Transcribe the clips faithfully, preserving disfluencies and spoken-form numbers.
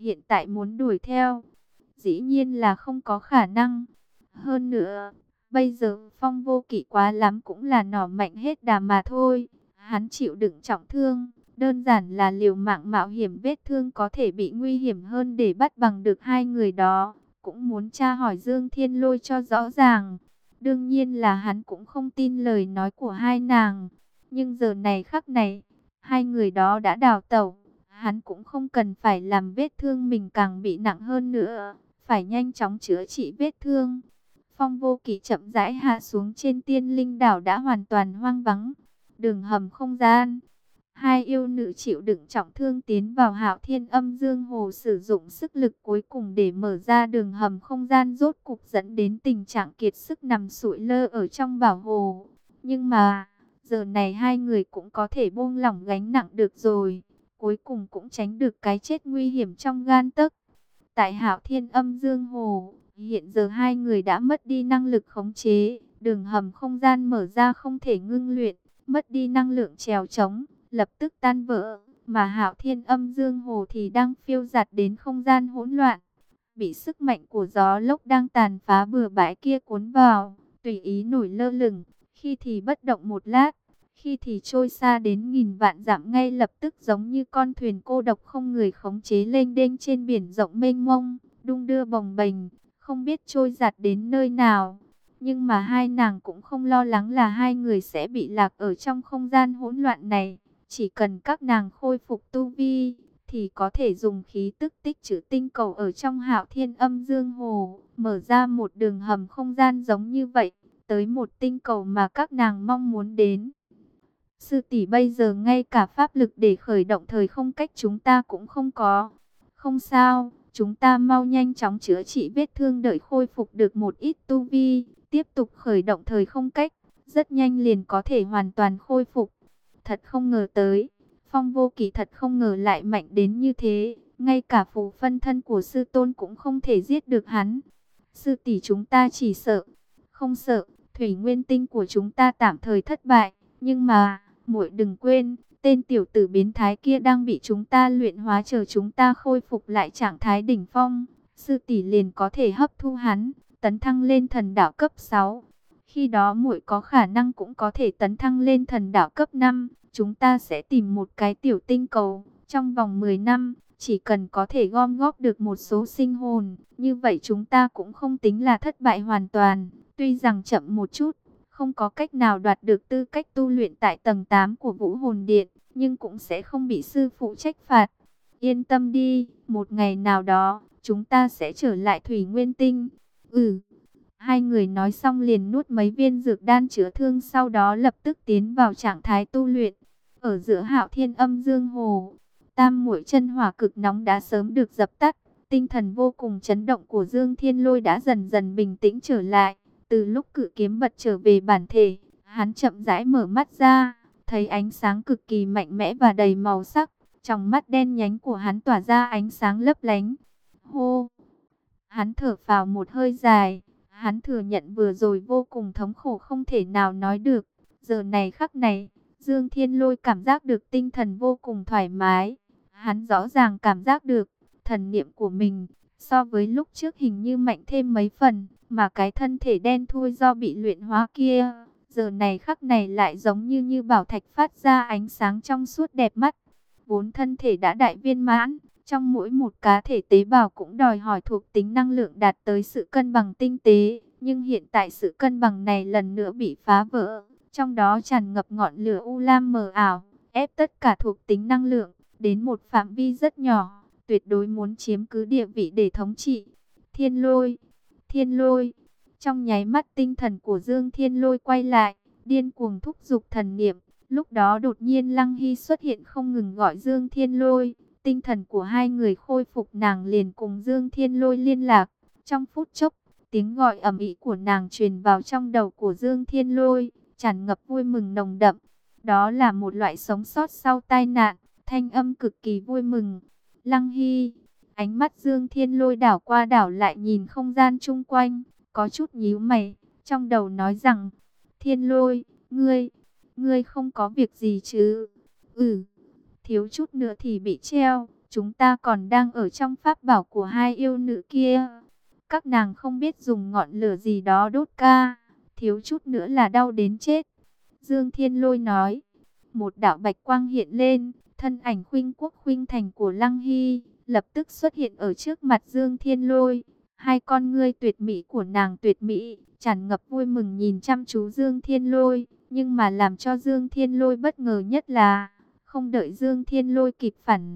Hiện tại muốn đuổi theo, dĩ nhiên là không có khả năng. Hơn nữa, bây giờ Phong Vô Kỵ quá lắm cũng là nỏ mạnh hết đà mà thôi. Hắn chịu đựng trọng thương, đơn giản là liều mạng mạo hiểm, vết thương có thể bị nguy hiểm hơn để bắt bằng được hai người đó. Cũng muốn tra hỏi Dương Thiên Lôi cho rõ ràng. Đương nhiên là hắn cũng không tin lời nói của hai nàng. Nhưng giờ này khắc này, hai người đó đã đào tẩu. Hắn cũng không cần phải làm vết thương mình càng bị nặng hơn nữa. Phải nhanh chóng chữa trị vết thương. Phong Vô Kỵ chậm rãi hạ xuống trên Tiên Linh đảo đã hoàn toàn hoang vắng. Đường hầm không gian. Hai yêu nữ chịu đựng trọng thương tiến vào Hạo Thiên Âm Dương Hồ, sử dụng sức lực cuối cùng để mở ra đường hầm không gian, rốt cục dẫn đến tình trạng kiệt sức nằm sụi lơ ở trong bảo hồ. Nhưng mà, giờ này hai người cũng có thể buông lỏng gánh nặng được rồi. Cuối cùng cũng tránh được cái chết nguy hiểm trong gan tấc. Tại Hạo Thiên Âm Dương Hồ, hiện giờ hai người đã mất đi năng lực khống chế. Đường hầm không gian mở ra không thể ngưng luyện, mất đi năng lượng trèo trống, lập tức tan vỡ, mà Hạo Thiên Âm Dương Hồ thì đang phiêu dạt đến không gian hỗn loạn, bị sức mạnh của gió lốc đang tàn phá bừa bãi kia cuốn vào, tùy ý nổi lơ lửng, khi thì bất động một lát, khi thì trôi xa đến nghìn vạn dặm, ngay lập tức giống như con thuyền cô độc không người khống chế lênh đênh trên biển rộng mênh mông, đung đưa bồng bềnh, không biết trôi giạt đến nơi nào. Nhưng mà hai nàng cũng không lo lắng là hai người sẽ bị lạc ở trong không gian hỗn loạn này. Chỉ cần các nàng khôi phục tu vi, thì có thể dùng khí tức tích trữ tinh cầu ở trong Hạo Thiên Âm Dương Hồ, mở ra một đường hầm không gian giống như vậy, tới một tinh cầu mà các nàng mong muốn đến. Sư tỷ, bây giờ ngay cả pháp lực để khởi động thời không cách chúng ta cũng không có. Không sao, chúng ta mau nhanh chóng chữa trị vết thương, đợi khôi phục được một ít tu vi, tiếp tục khởi động thời không cách, rất nhanh liền có thể hoàn toàn khôi phục. Thật không ngờ tới, Phong Vô Kỵ thật không ngờ lại mạnh đến như thế, ngay cả phù phân thân của sư tôn cũng không thể giết được hắn. Sư tỷ, chúng ta chỉ sợ, không sợ, thủy nguyên tinh của chúng ta tạm thời thất bại, nhưng mà, muội đừng quên, tên tiểu tử biến thái kia đang bị chúng ta luyện hóa, chờ chúng ta khôi phục lại trạng thái đỉnh phong, sư tỷ liền có thể hấp thu hắn, tấn thăng lên thần đạo cấp sáu. Khi đó muội có khả năng cũng có thể tấn thăng lên thần đạo cấp năm. Chúng ta sẽ tìm một cái tiểu tinh cầu, trong vòng mười năm, chỉ cần có thể gom góp được một số sinh hồn, như vậy chúng ta cũng không tính là thất bại hoàn toàn. Tuy rằng chậm một chút, không có cách nào đoạt được tư cách tu luyện tại tầng tám của Vũ Hồn Điện, nhưng cũng sẽ không bị sư phụ trách phạt. Yên tâm đi, một ngày nào đó, chúng ta sẽ trở lại Thủy Nguyên Tinh. Ừ. Hai người nói xong liền nuốt mấy viên dược đan chữa thương, sau đó lập tức tiến vào trạng thái tu luyện. Ở giữa Hạo Thiên Âm Dương Hồ, tam muội chân hỏa cực nóng đã sớm được dập tắt, tinh thần vô cùng chấn động của Dương Thiên Lôi đã dần dần bình tĩnh trở lại. Từ lúc cự kiếm bật trở về bản thể, hắn chậm rãi mở mắt ra, thấy ánh sáng cực kỳ mạnh mẽ và đầy màu sắc, trong mắt đen nhánh của hắn tỏa ra ánh sáng lấp lánh. Hô! Hắn thở phào một hơi dài. Hắn thừa nhận vừa rồi vô cùng thống khổ không thể nào nói được. Giờ này khắc này, Dương Thiên Lôi cảm giác được tinh thần vô cùng thoải mái. Hắn rõ ràng cảm giác được thần niệm của mình so với lúc trước hình như mạnh thêm mấy phần. Mà cái thân thể đen thui do bị luyện hóa kia, giờ này khắc này lại giống như như bảo thạch phát ra ánh sáng trong suốt đẹp mắt. Vốn thân thể đã đại viên mãn, trong mỗi một cá thể tế bào cũng đòi hỏi thuộc tính năng lượng đạt tới sự cân bằng tinh tế. Nhưng hiện tại sự cân bằng này lần nữa bị phá vỡ. Trong đó tràn ngập ngọn lửa u lam mờ ảo, ép tất cả thuộc tính năng lượng đến một phạm vi rất nhỏ, tuyệt đối muốn chiếm cứ địa vị để thống trị. Thiên lôi, thiên lôi. Trong nháy mắt tinh thần của Dương Thiên Lôi quay lại, điên cuồng thúc giục thần niệm. Lúc đó đột nhiên Lăng Hy xuất hiện không ngừng gọi Dương Thiên Lôi. Tinh thần của hai người khôi phục, nàng liền cùng Dương Thiên Lôi liên lạc. Trong phút chốc, tiếng gọi ầm ĩ của nàng truyền vào trong đầu của Dương Thiên Lôi, tràn ngập vui mừng nồng đậm. Đó là một loại sống sót sau tai nạn, thanh âm cực kỳ vui mừng. Lăng Hy, ánh mắt Dương Thiên Lôi đảo qua đảo lại nhìn không gian chung quanh, có chút nhíu mày, trong đầu nói rằng, Thiên Lôi, ngươi, ngươi không có việc gì chứ? Ừ. Thiếu chút nữa thì bị treo, chúng ta còn đang ở trong pháp bảo của hai yêu nữ kia. Các nàng không biết dùng ngọn lửa gì đó đốt ca, thiếu chút nữa là đau đến chết. Dương Thiên Lôi nói. Một đạo bạch quang hiện lên, thân ảnh khuynh quốc khuynh thành của Lăng Hy lập tức xuất hiện ở trước mặt Dương Thiên Lôi. Hai con ngươi tuyệt mỹ của nàng tuyệt mỹ, tràn ngập vui mừng nhìn chăm chú Dương Thiên Lôi. Nhưng mà làm cho Dương Thiên Lôi bất ngờ nhất là, không đợi Dương Thiên Lôi kịp phản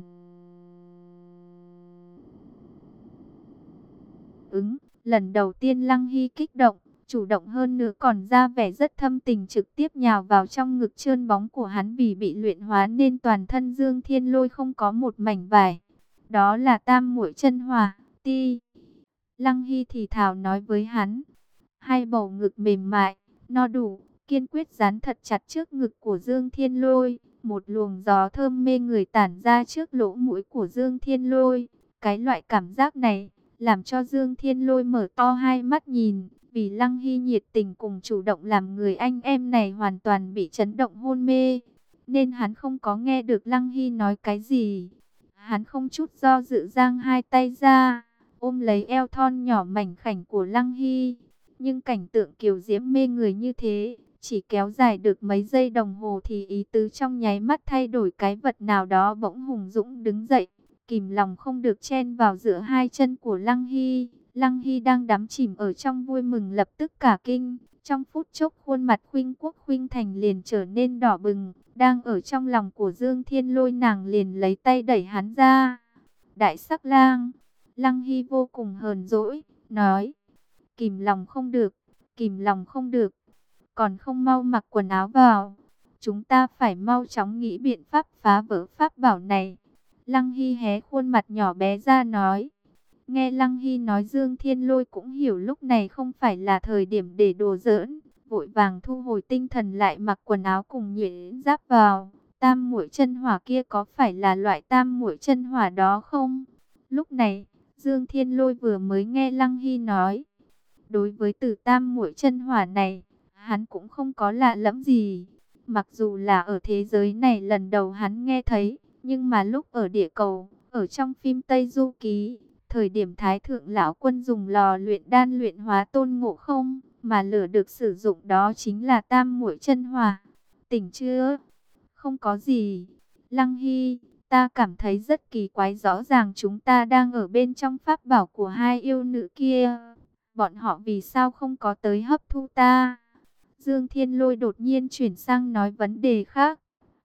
ứng, lần đầu tiên Lăng Hy kích động, chủ động hơn nữa còn ra vẻ rất thâm tình, trực tiếp nhào vào trong ngực trơn bóng của hắn. Vì bị luyện hóa nên toàn thân Dương Thiên Lôi không có một mảnh vải. Đó là tam muội chân hỏa, ti. Lăng Hy thì thào nói với hắn. Hai bầu ngực mềm mại, no đủ, kiên quyết dán thật chặt trước ngực của Dương Thiên Lôi. Một luồng gió thơm mê người tản ra trước lỗ mũi của Dương Thiên Lôi. Cái loại cảm giác này làm cho Dương Thiên Lôi mở to hai mắt nhìn. Vì Lăng Hy nhiệt tình cùng chủ động làm người anh em này hoàn toàn bị chấn động hôn mê, nên hắn không có nghe được Lăng Hy nói cái gì. Hắn không chút do dự giang hai tay ra, ôm lấy eo thon nhỏ mảnh khảnh của Lăng Hy. Nhưng cảnh tượng kiều diễm mê người như thế, chỉ kéo dài được mấy giây đồng hồ thì ý tứ trong nháy mắt thay đổi. Cái vật nào đó bỗng hùng dũng đứng dậy, kìm lòng không được chen vào giữa hai chân của Lăng Hy. Lăng Hy đang đắm chìm ở trong vui mừng lập tức cả kinh. Trong phút chốc khuôn mặt khuynh quốc khuynh thành liền trở nên đỏ bừng. Đang ở trong lòng của Dương Thiên Lôi, nàng liền lấy tay đẩy hắn ra. Đại sắc lang. Lăng Hy vô cùng hờn dỗi, nói. Kìm lòng không được, kìm lòng không được. Còn không mau mặc quần áo vào. Chúng ta phải mau chóng nghĩ biện pháp phá vỡ pháp bảo này. Lăng Hy hé khuôn mặt nhỏ bé ra nói. Nghe Lăng Hy nói, Dương Thiên Lôi cũng hiểu lúc này không phải là thời điểm để đùa giỡn, vội vàng thu hồi tinh thần lại mặc quần áo cùng nhuyễn giáp vào. Tam muội chân hỏa kia có phải là loại tam muội chân hỏa đó không? Lúc này, Dương Thiên Lôi vừa mới nghe Lăng Hy nói. Đối với từ tam muội chân hỏa này, hắn cũng không có lạ lẫm gì. Mặc dù là ở thế giới này lần đầu hắn nghe thấy, nhưng mà lúc ở địa cầu, ở trong phim Tây Du Ký, thời điểm Thái Thượng Lão Quân dùng lò luyện đan luyện hóa Tôn Ngộ Không, mà lửa được sử dụng đó chính là tam muội chân hỏa. Tỉnh chưa? Không có gì. Lăng Hy, ta cảm thấy rất kỳ quái, rõ ràng chúng ta đang ở bên trong pháp bảo của hai yêu nữ kia. Bọn họ vì sao không có tới hấp thu ta? Dương Thiên Lôi đột nhiên chuyển sang nói vấn đề khác.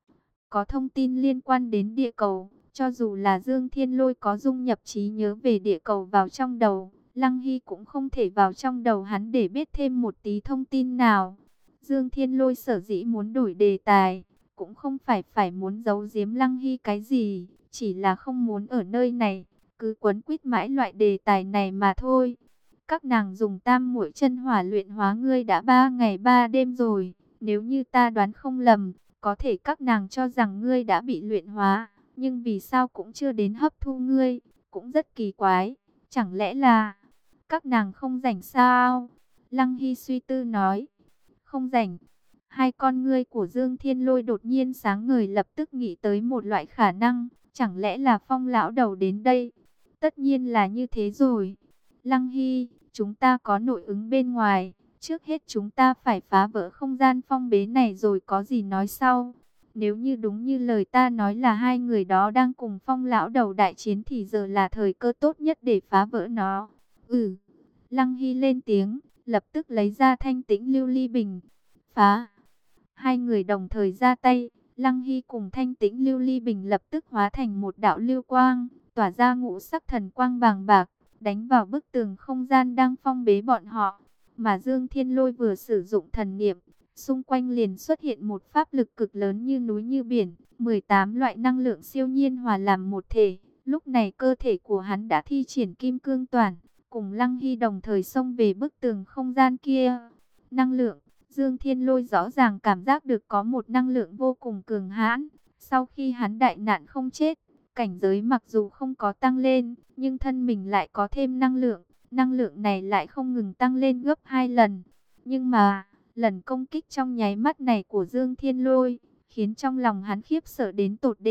Có thông tin liên quan đến địa cầu. Cho dù là Dương Thiên Lôi có dung nhập trí nhớ về địa cầu vào trong đầu, Lăng Hy cũng không thể vào trong đầu hắn để biết thêm một tí thông tin nào. Dương Thiên Lôi sở dĩ muốn đổi đề tài, cũng không phải phải muốn giấu giếm Lăng Hy cái gì, chỉ là không muốn ở nơi này cứ quấn quýt mãi loại đề tài này mà thôi. Các nàng dùng tam muội chân hỏa luyện hóa ngươi đã ba ngày ba đêm rồi, nếu như ta đoán không lầm, có thể các nàng cho rằng ngươi đã bị luyện hóa, nhưng vì sao cũng chưa đến hấp thu ngươi, cũng rất kỳ quái. Chẳng lẽ là các nàng không rảnh sao? Lăng Hy suy tư nói. Không rảnh. Hai con ngươi của Dương Thiên Lôi đột nhiên sáng ngời, lập tức nghĩ tới một loại khả năng. Chẳng lẽ là Phong lão đầu đến đây? Tất nhiên là như thế rồi. Lăng Hy, chúng ta có nội ứng bên ngoài. Trước hết chúng ta phải phá vỡ không gian phong bế này rồi có gì nói sau. Nếu như đúng như lời ta nói là hai người đó đang cùng Phong lão đầu đại chiến thì giờ là thời cơ tốt nhất để phá vỡ nó. Ừ. Lăng Hy lên tiếng, lập tức lấy ra thanh tĩnh lưu ly bình. Phá. Hai người đồng thời ra tay. Lăng Hy cùng thanh tĩnh lưu ly bình lập tức hóa thành một đạo lưu quang, tỏa ra ngũ sắc thần quang bàng bạc, đánh vào bức tường không gian đang phong bế bọn họ. Mà Dương Thiên Lôi vừa sử dụng thần niệm, xung quanh liền xuất hiện một pháp lực cực lớn như núi như biển, mười tám loại năng lượng siêu nhiên hòa làm một thể. Lúc này cơ thể của hắn đã thi triển kim cương toàn, cùng Lăng Hy đồng thời xông về bức tường không gian kia. Năng lượng, Dương Thiên Lôi rõ ràng cảm giác được có một năng lượng vô cùng cường hãn. Sau khi hắn đại nạn không chết, cảnh giới mặc dù không có tăng lên, nhưng thân mình lại có thêm năng lượng. Năng lượng này lại không ngừng tăng lên gấp hai lần. Nhưng mà, lần công kích trong nháy mắt này của Dương Thiên Lôi, khiến trong lòng hắn khiếp sợ đến tột đỉnh.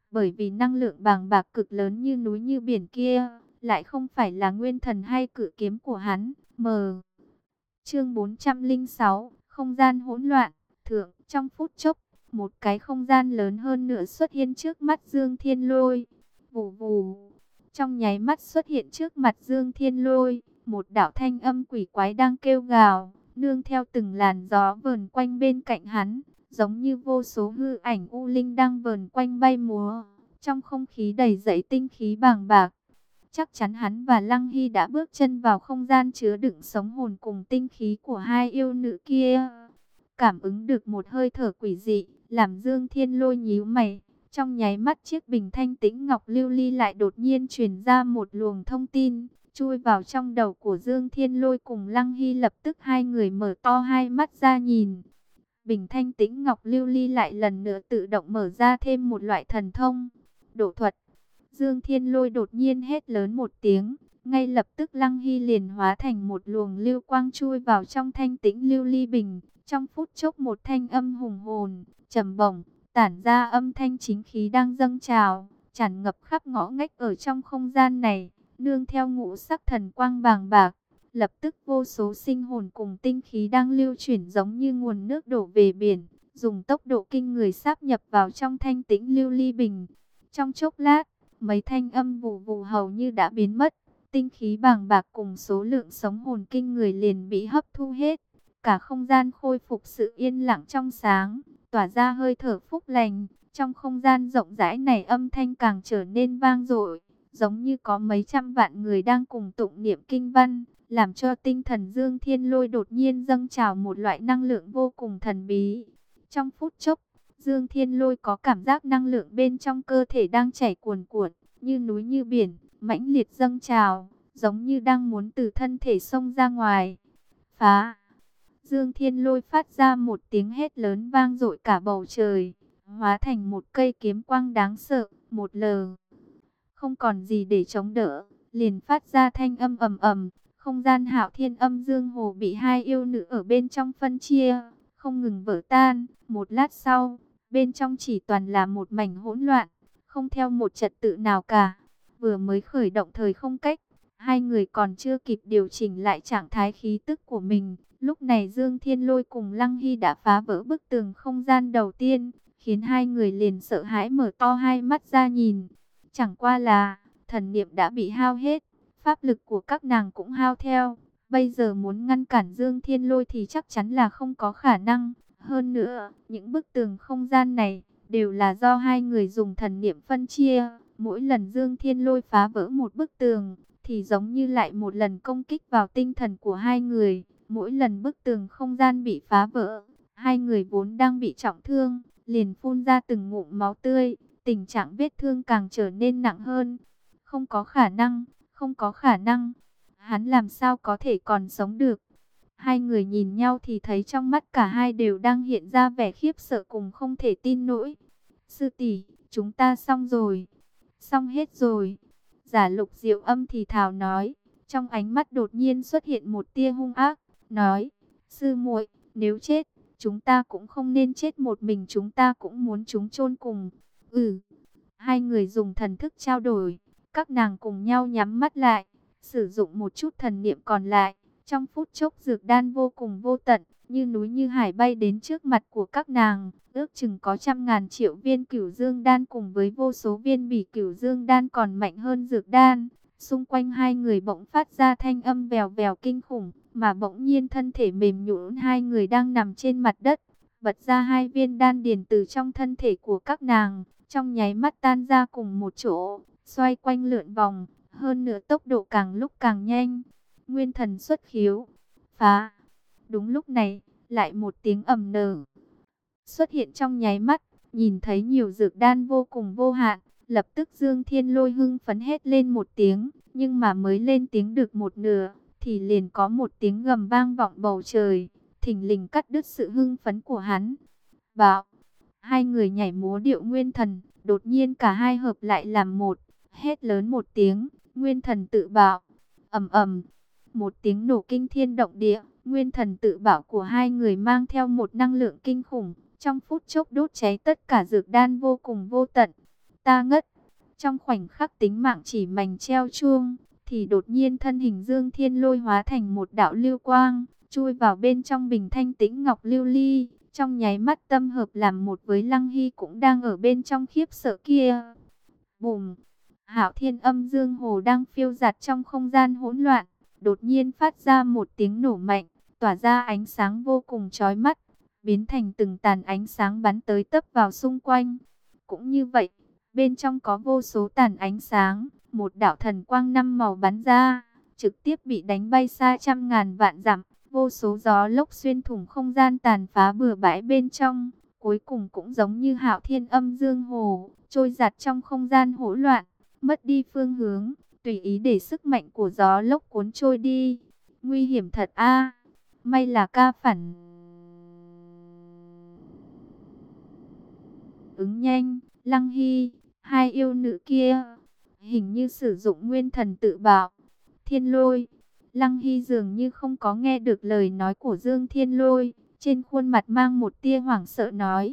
bởi vì năng lượng bàng bạc cực lớn như núi như biển kia, lại không phải là nguyên thần hay cự kiếm của hắn. Mờ. Chương bốn trăm lẻ sáu, không gian hỗn loạn. Thượng, trong phút chốc, một cái không gian lớn hơn nữa xuất hiện trước mắt Dương Thiên Lôi. Vù vù. Trong nháy mắt xuất hiện trước mặt Dương Thiên Lôi, một đạo thanh âm quỷ quái đang kêu gào, nương theo từng làn gió vờn quanh bên cạnh hắn, giống như vô số hư ảnh u linh đang vờn quanh bay múa. Trong không khí đầy dẫy tinh khí bàng bạc. Chắc chắn hắn và Lăng Hy đã bước chân vào không gian chứa đựng sống hồn cùng tinh khí của hai yêu nữ kia. Cảm ứng được một hơi thở quỷ dị, làm Dương Thiên Lôi nhíu mày. Trong nháy mắt chiếc bình thanh tĩnh ngọc lưu ly lại đột nhiên truyền ra một luồng thông tin, chui vào trong đầu của Dương Thiên Lôi cùng Lăng Hy. Lập tức hai người mở to hai mắt ra nhìn. Bình thanh tĩnh ngọc lưu ly lại lần nữa tự động mở ra thêm một loại thần thông, độ thuật. Dương Thiên Lôi đột nhiên hét lớn một tiếng, ngay lập tức Lăng Hy liền hóa thành một luồng lưu quang chui vào trong thanh tĩnh lưu ly bình. Trong phút chốc một thanh âm hùng hồn, trầm bổng, tản ra âm thanh chính khí đang dâng trào, tràn ngập khắp ngõ ngách ở trong không gian này, nương theo ngũ sắc thần quang bàng bạc. Lập tức vô số sinh hồn cùng tinh khí đang lưu chuyển giống như nguồn nước đổ về biển, dùng tốc độ kinh người sáp nhập vào trong thanh tĩnh lưu ly bình. Trong chốc lát, mấy thanh âm vù vù hầu như đã biến mất, tinh khí bàng bạc cùng số lượng sống hồn kinh người liền bị hấp thu hết. Cả không gian khôi phục sự yên lặng trong sáng, tỏa ra hơi thở phúc lành. Trong không gian rộng rãi này âm thanh càng trở nên vang dội, giống như có mấy trăm vạn người đang cùng tụng niệm kinh văn, làm cho tinh thần Dương Thiên Lôi đột nhiên dâng trào một loại năng lượng vô cùng thần bí. Trong phút chốc, Dương Thiên Lôi có cảm giác năng lượng bên trong cơ thể đang chảy cuồn cuộn, như núi như biển, mãnh liệt dâng trào, giống như đang muốn từ thân thể xông ra ngoài. Phá! Dương Thiên Lôi phát ra một tiếng hét lớn vang dội cả bầu trời, hóa thành một cây kiếm quang đáng sợ, một lờ. Không còn gì để chống đỡ, liền phát ra thanh âm ầm ầm, không gian hạo thiên âm dương hồ bị hai yêu nữ ở bên trong phân chia, không ngừng vỡ tan. Một lát sau, bên trong chỉ toàn là một mảnh hỗn loạn, không theo một trật tự nào cả. Vừa mới khởi động thời không cách, hai người còn chưa kịp điều chỉnh lại trạng thái khí tức của mình. Lúc này Dương Thiên Lôi cùng Lăng Hy đã phá vỡ bức tường không gian đầu tiên, khiến hai người liền sợ hãi mở to hai mắt ra nhìn. Chẳng qua là, thần niệm đã bị hao hết, pháp lực của các nàng cũng hao theo. Bây giờ muốn ngăn cản Dương Thiên Lôi thì chắc chắn là không có khả năng. Hơn nữa, những bức tường không gian này đều là do hai người dùng thần niệm phân chia. Mỗi lần Dương Thiên Lôi phá vỡ một bức tường, thì giống như lại một lần công kích vào tinh thần của hai người. Mỗi lần bức tường không gian bị phá vỡ, hai người vốn đang bị trọng thương, liền phun ra từng ngụm máu tươi. Tình trạng vết thương càng trở nên nặng hơn. Không có khả năng, không có khả năng. Hắn làm sao có thể còn sống được? Hai người nhìn nhau thì thấy trong mắt cả hai đều đang hiện ra vẻ khiếp sợ cùng không thể tin nổi. Sư tỷ, chúng ta xong rồi. Xong hết rồi. Giả Lục Diệu Âm thì thào nói. Trong ánh mắt đột nhiên xuất hiện một tia hung ác. Nói, sư muội, nếu chết, chúng ta cũng không nên chết một mình, chúng ta cũng muốn chúng chôn cùng. Ừ. Hai người dùng thần thức trao đổi. Các nàng cùng nhau nhắm mắt lại, sử dụng một chút thần niệm còn lại. Trong phút chốc dược đan vô cùng vô tận, như núi như hải bay đến trước mặt của các nàng. Ước chừng có trăm ngàn triệu viên cửu dương đan cùng với vô số viên bỉ cửu dương đan còn mạnh hơn dược đan. Xung quanh hai người bỗng phát ra thanh âm vèo vèo kinh khủng, mà bỗng nhiên thân thể mềm nhũn hai người đang nằm trên mặt đất. Bật ra hai viên đan điền từ trong thân thể của các nàng, trong nháy mắt tan ra cùng một chỗ, xoay quanh lượn vòng, hơn nữa tốc độ càng lúc càng nhanh. Nguyên thần xuất khiếu, phá. Đúng lúc này, lại một tiếng ầm nở xuất hiện trong nháy mắt, nhìn thấy nhiều dược đan vô cùng vô hạn. Lập tức Dương Thiên Lôi hưng phấn hét lên một tiếng, nhưng mà mới lên tiếng được một nửa, thì liền có một tiếng gầm vang vọng bầu trời, thình lình cắt đứt sự hưng phấn của hắn. Bạo, hai người nhảy múa điệu nguyên thần, đột nhiên cả hai hợp lại làm một, hét lớn một tiếng, nguyên thần tự bạo. Ầm ầm, một tiếng nổ kinh thiên động địa, nguyên thần tự bạo của hai người mang theo một năng lượng kinh khủng, trong phút chốc đốt cháy tất cả dược đan vô cùng vô tận. ta ngất. Trong khoảnh khắc tính mạng chỉ mảnh treo chuông, thì đột nhiên thân hình Dương Thiên Lôi hóa thành một đạo lưu quang, chui vào bên trong bình thanh tĩnh ngọc lưu ly. Trong nháy mắt tâm hợp làm một với Lăng Hy cũng đang ở bên trong khiếp sợ kia. Bùm! Hạo Thiên Âm Dương Hồ đang phiêu dạt trong không gian hỗn loạn, đột nhiên phát ra một tiếng nổ mạnh, tỏa ra ánh sáng vô cùng chói mắt, biến thành từng tàn ánh sáng bắn tới tấp vào xung quanh. Cũng như vậy, bên trong có vô số tàn ánh sáng, một đạo thần quang năm màu bắn ra, trực tiếp bị đánh bay xa trăm ngàn vạn dặm, vô số gió lốc xuyên thủng không gian tàn phá bừa bãi bên trong, cuối cùng cũng giống như Hạo Thiên Âm Dương Hồ, trôi giạt trong không gian hỗn loạn, mất đi phương hướng, tùy ý để sức mạnh của gió lốc cuốn trôi đi. Nguy hiểm thật a. May là ca phản ứng nhanh, Lăng Hy, hai yêu nữ kia hình như sử dụng nguyên thần tự bảo. Thiên Lôi, Lăng Hy dường như không có nghe được lời nói của Dương Thiên Lôi, trên khuôn mặt mang một tia hoảng sợ nói: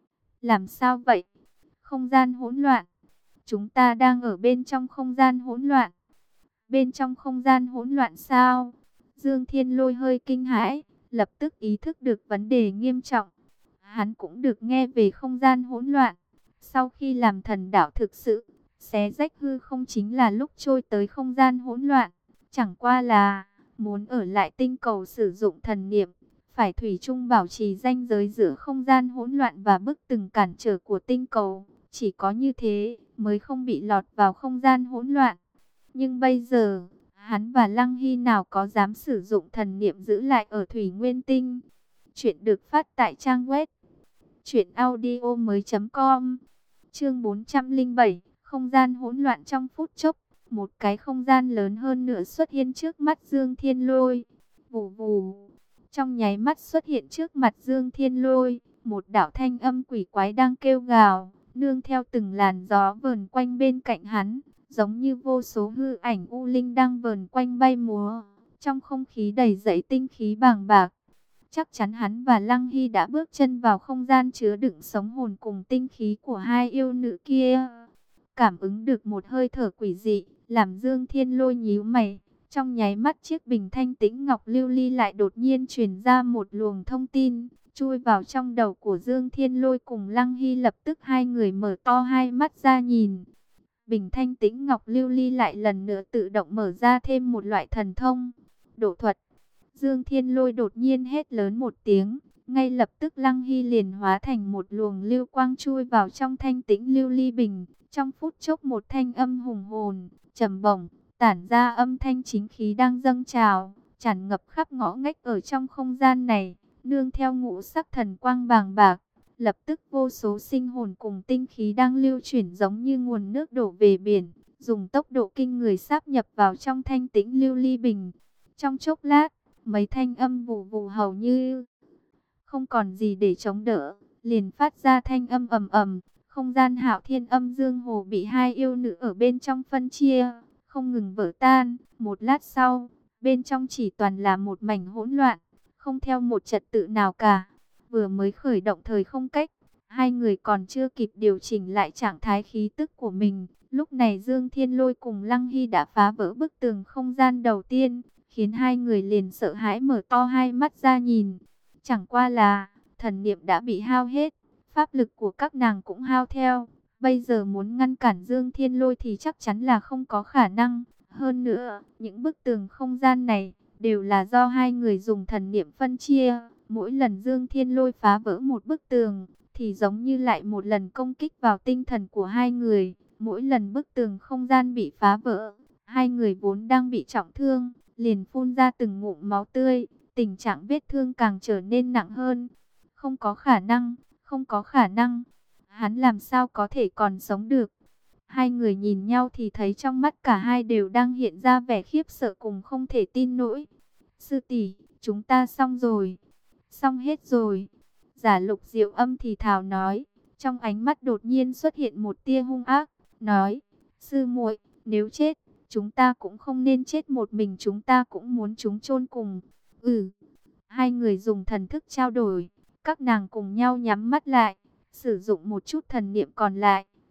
làm sao vậy? Không gian hỗn loạn. Chúng ta đang ở bên trong không gian hỗn loạn. Bên trong không gian hỗn loạn sao? Dương Thiên Lôi hơi kinh hãi, lập tức ý thức được vấn đề nghiêm trọng. Hắn cũng được nghe về không gian hỗn loạn. Sau khi làm thần đạo thực sự, xé rách hư không chính là lúc trôi tới không gian hỗn loạn. Chẳng qua là, muốn ở lại tinh cầu sử dụng thần niệm, phải thủy chung bảo trì ranh giới giữa không gian hỗn loạn và bức tường cản trở của tinh cầu. Chỉ có như thế, mới không bị lọt vào không gian hỗn loạn. Nhưng bây giờ, hắn và Lăng Hy nào có dám sử dụng thần niệm giữ lại ở Thủy Nguyên Tinh. Chuyện được phát tại trang web truyện audio mới chấm com. Chương bốn trăm lẻ bảy, không gian hỗn loạn trong phút chốc, một cái không gian lớn hơn nữa xuất hiện trước mắt Dương Thiên Lôi. Vù vù, trong nháy mắt xuất hiện trước mặt Dương Thiên Lôi, một đạo thanh âm quỷ quái đang kêu gào, nương theo từng làn gió vờn quanh bên cạnh hắn, giống như vô số hư ảnh u linh đang vờn quanh bay múa, trong không khí đầy dẫy tinh khí bàng bạc. Chắc chắn hắn và Lăng Hy đã bước chân vào không gian chứa đựng sống hồn cùng tinh khí của hai yêu nữ kia. Cảm ứng được một hơi thở quỷ dị, làm Dương Thiên Lôi nhíu mày. Trong nháy mắt chiếc bình thanh tĩnh ngọc lưu ly lại đột nhiên truyền ra một luồng thông tin, chui vào trong đầu của Dương Thiên Lôi cùng Lăng Hy. Lập tức hai người mở to hai mắt ra nhìn. Bình thanh tĩnh ngọc lưu ly lại lần nữa tự động mở ra thêm một loại thần thông, độ thuật. Dương Thiên Lôi đột nhiên hét lớn một tiếng, ngay lập tức Lăng Hy liền hóa thành một luồng lưu quang chui vào trong thanh tĩnh lưu ly bình. Trong phút chốc một thanh âm hùng hồn, trầm bổng, tản ra âm thanh chính khí đang dâng trào, tràn ngập khắp ngõ ngách ở trong không gian này, nương theo ngũ sắc thần quang bàng bạc. Lập tức vô số sinh hồn cùng tinh khí đang lưu chuyển giống như nguồn nước đổ về biển, dùng tốc độ kinh người sáp nhập vào trong thanh tĩnh lưu ly bình. Trong chốc lát, mấy thanh âm vù vù hầu như không còn gì để chống đỡ, liền phát ra thanh âm ầm ầm. Không gian Hạo Thiên Âm Dương Hồ bị hai yêu nữ ở bên trong phân chia, không ngừng vỡ tan. Một lát sau, bên trong chỉ toàn là một mảnh hỗn loạn, không theo một trật tự nào cả. Vừa mới khởi động thời không cách, hai người còn chưa kịp điều chỉnh lại trạng thái khí tức của mình. Lúc này Dương Thiên Lôi cùng Lăng Hy đã phá vỡ bức tường không gian đầu tiên, khiến hai người liền sợ hãi mở to hai mắt ra nhìn. Chẳng qua là, thần niệm đã bị hao hết, pháp lực của các nàng cũng hao theo. Bây giờ muốn ngăn cản Dương Thiên Lôi thì chắc chắn là không có khả năng. Hơn nữa, những bức tường không gian này đều là do hai người dùng thần niệm phân chia. Mỗi lần Dương Thiên Lôi phá vỡ một bức tường, thì giống như lại một lần công kích vào tinh thần của hai người. Mỗi lần bức tường không gian bị phá vỡ, hai người vốn đang bị trọng thương, liền phun ra từng ngụm máu tươi, tình trạng vết thương càng trở nên nặng hơn. Không có khả năng, không có khả năng, hắn làm sao có thể còn sống được. Hai người nhìn nhau thì thấy trong mắt cả hai đều đang hiện ra vẻ khiếp sợ cùng không thể tin nổi. Sư tỷ, chúng ta xong rồi, xong hết rồi. Giả Lục Diệu Âm thì thào nói, trong ánh mắt đột nhiên xuất hiện một tia hung ác, nói: sư muội, nếu chết, chúng ta cũng không nên chết một mình, chúng ta cũng muốn chúng chôn cùng. Ừ. Hai người dùng thần thức trao đổi, các nàng cùng nhau nhắm mắt lại, sử dụng một chút thần niệm còn lại,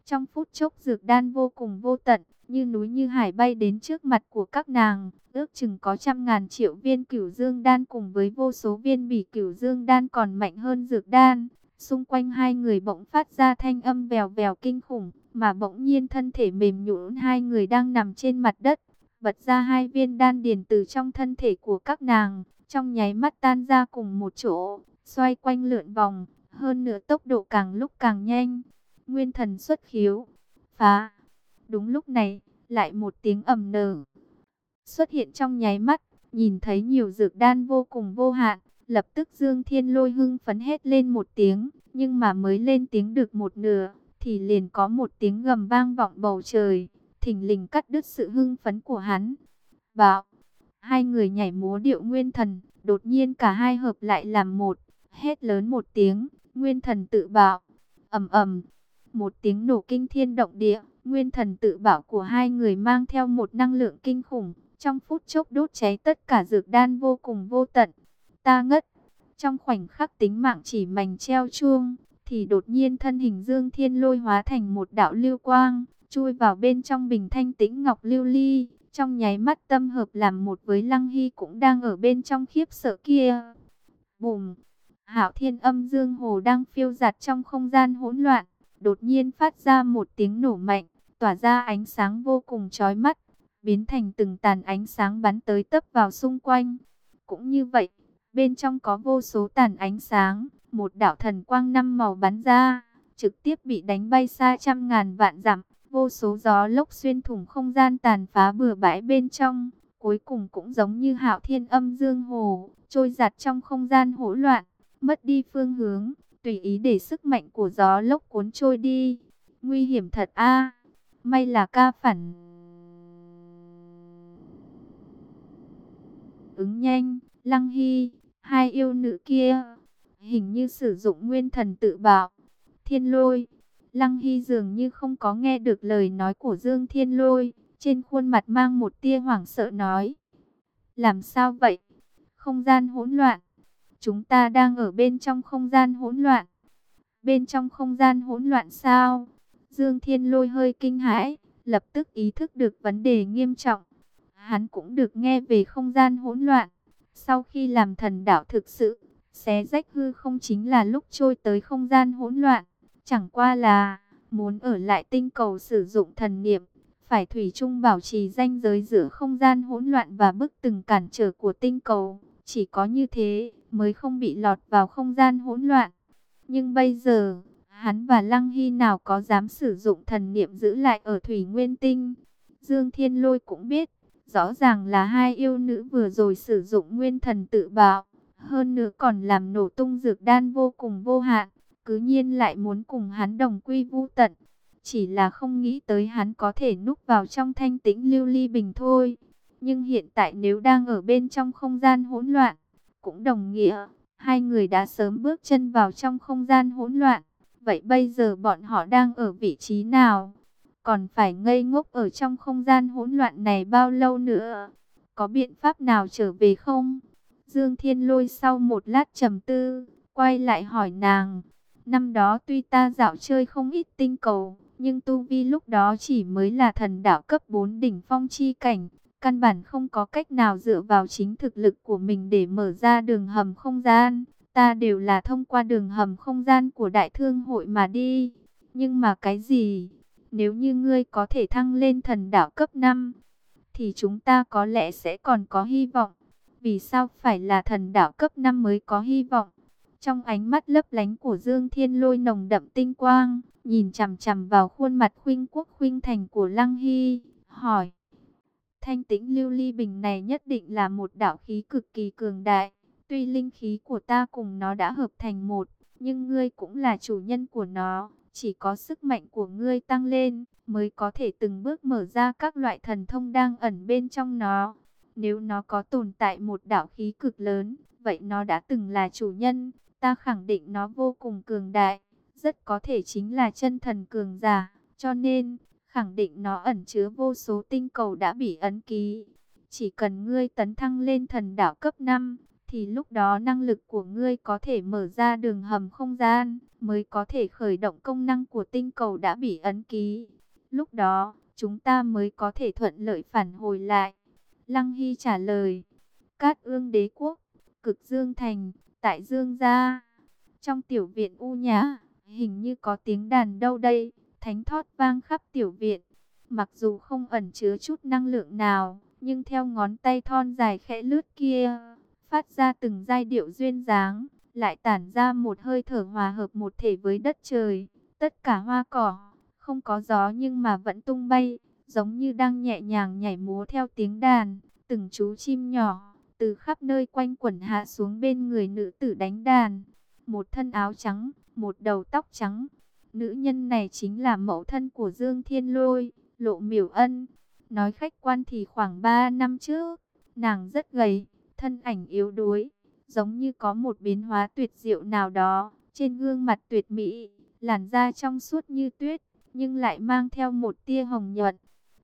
Trong phút chốc dược đan vô cùng vô tận, như núi như hải bay đến trước mặt của các nàng, ước chừng có trăm ngàn triệu viên cửu dương đan cùng với vô số viên bỉ cửu dương đan còn mạnh hơn dược đan. Xung quanh hai người bỗng phát ra thanh âm vèo vèo kinh khủng, mà bỗng nhiên thân thể mềm nhũn hai người đang nằm trên mặt đất, bật ra hai viên đan điền từ trong thân thể của các nàng, trong nháy mắt tan ra cùng một chỗ, xoay quanh lượn vòng, hơn nữa tốc độ càng lúc càng nhanh. Nguyên thần xuất khiếu, phá. Đúng lúc này, lại một tiếng ầm nở xuất hiện trong nháy mắt, nhìn thấy nhiều dược đan vô cùng vô hạn, lập tức Dương Thiên Lôi hưng phấn hét lên một tiếng, nhưng mà mới lên tiếng được một nửa, thì liền có một tiếng gầm vang vọng bầu trời, thình lình cắt đứt sự hưng phấn của hắn. Bạo, hai người nhảy múa điệu nguyên thần, đột nhiên cả hai hợp lại làm một, hét lớn một tiếng, nguyên thần tự bạo, ầm ầm, một tiếng nổ kinh thiên động địa. Nguyên thần tự bảo của hai người mang theo một năng lượng kinh khủng, trong phút chốc đốt cháy tất cả dược đan vô cùng vô tận. Ta ngất, trong khoảnh khắc tính mạng chỉ mảnh treo chuông, thì đột nhiên thân hình Dương Thiên Lôi hóa thành một đạo lưu quang, chui vào bên trong bình thanh tĩnh ngọc lưu ly, trong nháy mắt tâm hợp làm một với Lăng Hy cũng đang ở bên trong khiếp sợ kia. Bùm, Hạo Thiên Âm Dương Hồ đang phiêu dạt trong không gian hỗn loạn, đột nhiên phát ra một tiếng nổ mạnh, tỏa ra ánh sáng vô cùng chói mắt, biến thành từng tàn ánh sáng bắn tới tấp vào xung quanh. Cũng như vậy, bên trong có vô số tàn ánh sáng, một đạo thần quang năm màu bắn ra, trực tiếp bị đánh bay xa trăm ngàn vạn dặm, vô số gió lốc xuyên thủng không gian tàn phá bừa bãi bên trong, cuối cùng cũng giống như Hạo Thiên Âm Dương Hồ, trôi giạt trong không gian hỗn loạn, mất đi phương hướng, tùy ý để sức mạnh của gió lốc cuốn trôi đi. Nguy hiểm thật a. May là ca phản ứng nhanh, Lăng Hy, hai yêu nữ kia hình như sử dụng nguyên thần tự bạo. Thiên Lôi, Lăng Hy dường như không có nghe được lời nói của Dương Thiên Lôi, trên khuôn mặt mang một tia hoảng sợ nói: làm sao vậy? Không gian hỗn loạn. Chúng ta đang ở bên trong không gian hỗn loạn. Bên trong không gian hỗn loạn sao? Dương Thiên Lôi hơi kinh hãi, lập tức ý thức được vấn đề nghiêm trọng. Hắn cũng được nghe về không gian hỗn loạn. Sau khi làm thần đạo thực sự, xé rách hư không chính là lúc trôi tới không gian hỗn loạn. Chẳng qua là, muốn ở lại tinh cầu sử dụng thần niệm, phải thủy chung bảo trì ranh giới giữa không gian hỗn loạn và bức tường cản trở của tinh cầu. Chỉ có như thế, mới không bị lọt vào không gian hỗn loạn. Nhưng bây giờ, hắn và Lăng Hy nào có dám sử dụng thần niệm giữ lại ở Thủy Nguyên Tinh. Dương Thiên Lôi cũng biết, rõ ràng là hai yêu nữ vừa rồi sử dụng nguyên thần tự bạo, hơn nữa còn làm nổ tung dược đan vô cùng vô hạn, cứ nhiên lại muốn cùng hắn đồng quy vu tận. Chỉ là không nghĩ tới hắn có thể núp vào trong thanh tĩnh lưu ly bình thôi. Nhưng hiện tại nếu đang ở bên trong không gian hỗn loạn, cũng đồng nghĩa hai người đã sớm bước chân vào trong không gian hỗn loạn. Vậy bây giờ bọn họ đang ở vị trí nào? Còn phải ngây ngốc ở trong không gian hỗn loạn này bao lâu nữa? Có biện pháp nào trở về không? Dương Thiên Lôi sau một lát trầm tư, quay lại hỏi nàng. Năm đó tuy ta dạo chơi không ít tinh cầu, nhưng tu vi lúc đó chỉ mới là thần đạo cấp bốn đỉnh phong chi cảnh. Căn bản không có cách nào dựa vào chính thực lực của mình để mở ra đường hầm không gian. Ta đều là thông qua đường hầm không gian của đại thương hội mà đi. Nhưng mà cái gì? Nếu như ngươi có thể thăng lên thần đạo cấp năm, thì chúng ta có lẽ sẽ còn có hy vọng. Vì sao phải là thần đạo cấp năm mới có hy vọng? Trong ánh mắt lấp lánh của Dương Thiên Lôi nồng đậm tinh quang, nhìn chằm chằm vào khuôn mặt khuynh quốc khuynh thành của Lăng Hy, hỏi. Thanh tĩnh lưu ly bình này nhất định là một đạo khí cực kỳ cường đại. Tuy linh khí của ta cùng nó đã hợp thành một, nhưng ngươi cũng là chủ nhân của nó. Chỉ có sức mạnh của ngươi tăng lên, mới có thể từng bước mở ra các loại thần thông đang ẩn bên trong nó. Nếu nó có tồn tại một đạo khí cực lớn, vậy nó đã từng là chủ nhân. Ta khẳng định nó vô cùng cường đại, rất có thể chính là chân thần cường giả. Cho nên, khẳng định nó ẩn chứa vô số tinh cầu đã bị ấn ký. Chỉ cần ngươi tấn thăng lên thần đạo cấp năm, thì lúc đó năng lực của ngươi có thể mở ra đường hầm không gian, mới có thể khởi động công năng của tinh cầu đã bị ấn ký. Lúc đó, chúng ta mới có thể thuận lợi phản hồi lại. Lăng Hy trả lời. Cát Ương Đế Quốc, Cực Dương Thành, tại Dương gia. Trong tiểu viện u nhã, hình như có tiếng đàn đâu đây, thánh thót vang khắp tiểu viện. Mặc dù không ẩn chứa chút năng lượng nào, nhưng theo ngón tay thon dài khẽ lướt kia, phát ra từng giai điệu duyên dáng, lại tản ra một hơi thở hòa hợp một thể với đất trời. Tất cả hoa cỏ, không có gió nhưng mà vẫn tung bay, giống như đang nhẹ nhàng nhảy múa theo tiếng đàn. Từng chú chim nhỏ, từ khắp nơi quanh quẩn hạ xuống bên người nữ tử đánh đàn. Một thân áo trắng, một đầu tóc trắng. Nữ nhân này chính là mẫu thân của Dương Thiên Lôi, Lộ Miểu Ân. Nói khách quan thì khoảng ba năm trước, nàng rất gầy, thân ảnh yếu đuối, giống như có một biến hóa tuyệt diệu nào đó. Trên gương mặt tuyệt mỹ, làn da trong suốt như tuyết, nhưng lại mang theo một tia hồng nhuận.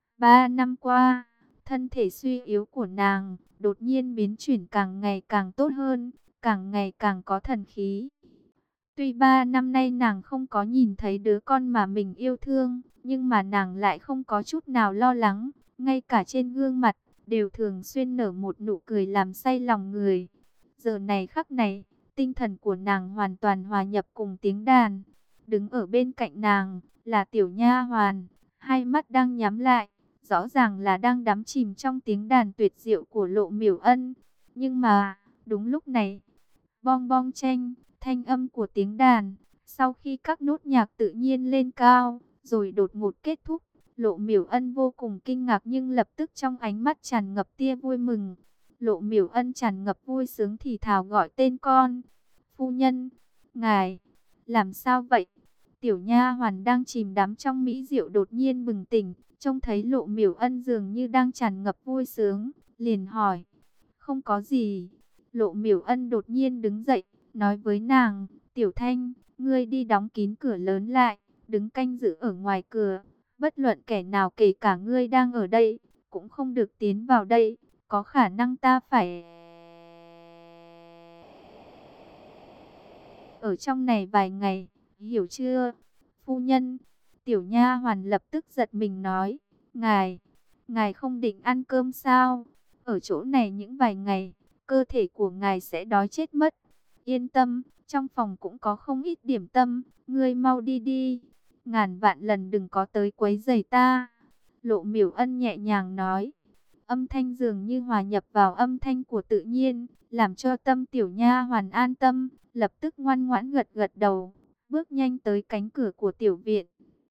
Ba năm qua, thân thể suy yếu của nàng đột nhiên biến chuyển càng ngày càng tốt hơn, càng ngày càng có thần khí. Tuy ba năm nay nàng không có nhìn thấy đứa con mà mình yêu thương, nhưng mà nàng lại không có chút nào lo lắng, ngay cả trên gương mặt đều thường xuyên nở một nụ cười làm say lòng người. Giờ này khắc này, tinh thần của nàng hoàn toàn hòa nhập cùng tiếng đàn. Đứng ở bên cạnh nàng là tiểu nha hoàn, hai mắt đang nhắm lại, rõ ràng là đang đắm chìm trong tiếng đàn tuyệt diệu của Lộ Miểu Ân. Nhưng mà, đúng lúc này, bong bong cheng, thanh âm của tiếng đàn, sau khi các nốt nhạc tự nhiên lên cao, rồi đột ngột kết thúc, Lộ Miểu Ân vô cùng kinh ngạc nhưng lập tức trong ánh mắt tràn ngập tia vui mừng. Lộ Miểu Ân tràn ngập vui sướng thì thào gọi tên con. Phu nhân, ngài, làm sao vậy? Tiểu nha hoàn đang chìm đắm trong mỹ diệu đột nhiên bừng tỉnh, trông thấy Lộ Miểu Ân dường như đang tràn ngập vui sướng, liền hỏi. Không có gì. Lộ Miểu Ân đột nhiên đứng dậy, nói với nàng, Tiểu Thanh, ngươi đi đóng kín cửa lớn lại, đứng canh giữ ở ngoài cửa. Bất luận kẻ nào kể cả ngươi đang ở đây, cũng không được tiến vào đây, có khả năng ta phải ở trong này vài ngày, hiểu chưa? Phu nhân, tiểu nha hoàn lập tức giật mình nói, ngài, ngài không định ăn cơm sao? Ở chỗ này những vài ngày, cơ thể của ngài sẽ đói chết mất. Yên tâm, trong phòng cũng có không ít điểm tâm, ngươi mau đi đi. Ngàn vạn lần đừng có tới quấy rầy ta. Lộ Miểu Ân nhẹ nhàng nói. Âm thanh dường như hòa nhập vào âm thanh của tự nhiên, làm cho tâm tiểu nha hoàn an tâm, lập tức ngoan ngoãn gật gật đầu, bước nhanh tới cánh cửa của tiểu viện.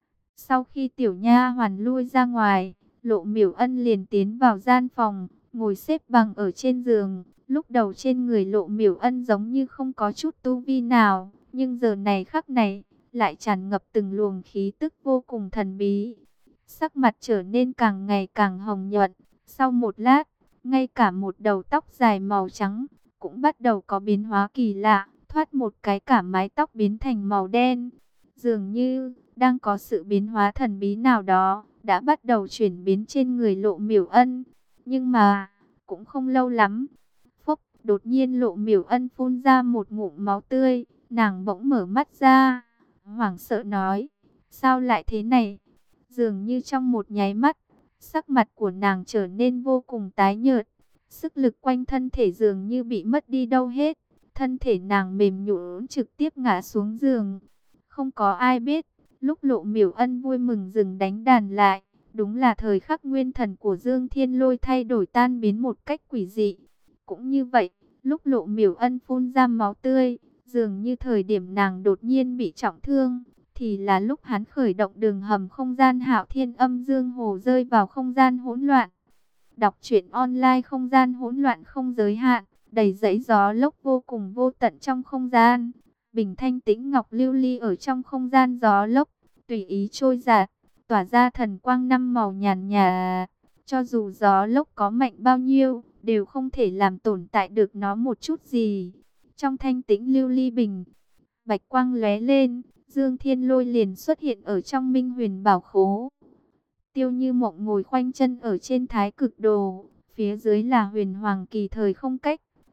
Sau khi tiểu nha hoàn lui ra ngoài, Lộ Miểu Ân liền tiến vào gian phòng, ngồi xếp bằng ở trên giường. Lúc đầu trên người Lộ Miểu Ân giống như không có chút tu vi nào, nhưng giờ này khắc này, lại tràn ngập từng luồng khí tức vô cùng thần bí. Sắc mặt trở nên càng ngày càng hồng nhuận. Sau một lát, ngay cả một đầu tóc dài màu trắng cũng bắt đầu có biến hóa kỳ lạ, thoát một cái cả mái tóc biến thành màu đen. Dường như đang có sự biến hóa thần bí nào đó đã bắt đầu chuyển biến trên người Lộ Miểu Ân. Nhưng mà, cũng không lâu lắm. Phốc, đột nhiên Lộ Miểu Ân phun ra một ngụm máu tươi, nàng bỗng mở mắt ra, hoảng sợ nói, sao lại thế này? Dường như trong một nháy mắt, sắc mặt của nàng trở nên vô cùng tái nhợt, sức lực quanh thân thể dường như bị mất đi đâu hết, thân thể nàng mềm nhũn trực tiếp ngã xuống giường. Không có ai biết, lúc Lộ Miểu Ân vui mừng dừng đánh đàn lại, đúng là thời khắc nguyên thần của Dương Thiên Lôi thay đổi tan biến một cách quỷ dị. Cũng như vậy, lúc Lộ Miểu Ân phun ra máu tươi, dường như thời điểm nàng đột nhiên bị trọng thương, thì là lúc hắn khởi động đường hầm không gian Hạo Thiên Âm Dương Hồ rơi vào không gian hỗn loạn. Đọc truyện online không gian hỗn loạn không giới hạn, đầy dẫy gió lốc vô cùng vô tận trong không gian. Bình thanh tĩnh ngọc lưu ly ở trong không gian gió lốc, tùy ý trôi dạt, tỏa ra thần quang năm màu nhàn nhạt. Cho dù gió lốc có mạnh bao nhiêu, đều không thể làm tổn tại được nó một chút gì. Trong thanh tĩnh lưu ly bình, bạch quang lóe lên, Dương Thiên Lôi liền xuất hiện ở trong Minh Huyền Bảo Khố. Tiêu Như Mộng ngồi khoanh chân ở trên Thái Cực Đồ, phía dưới là Huyền Hoàng Kỳ thời không cách.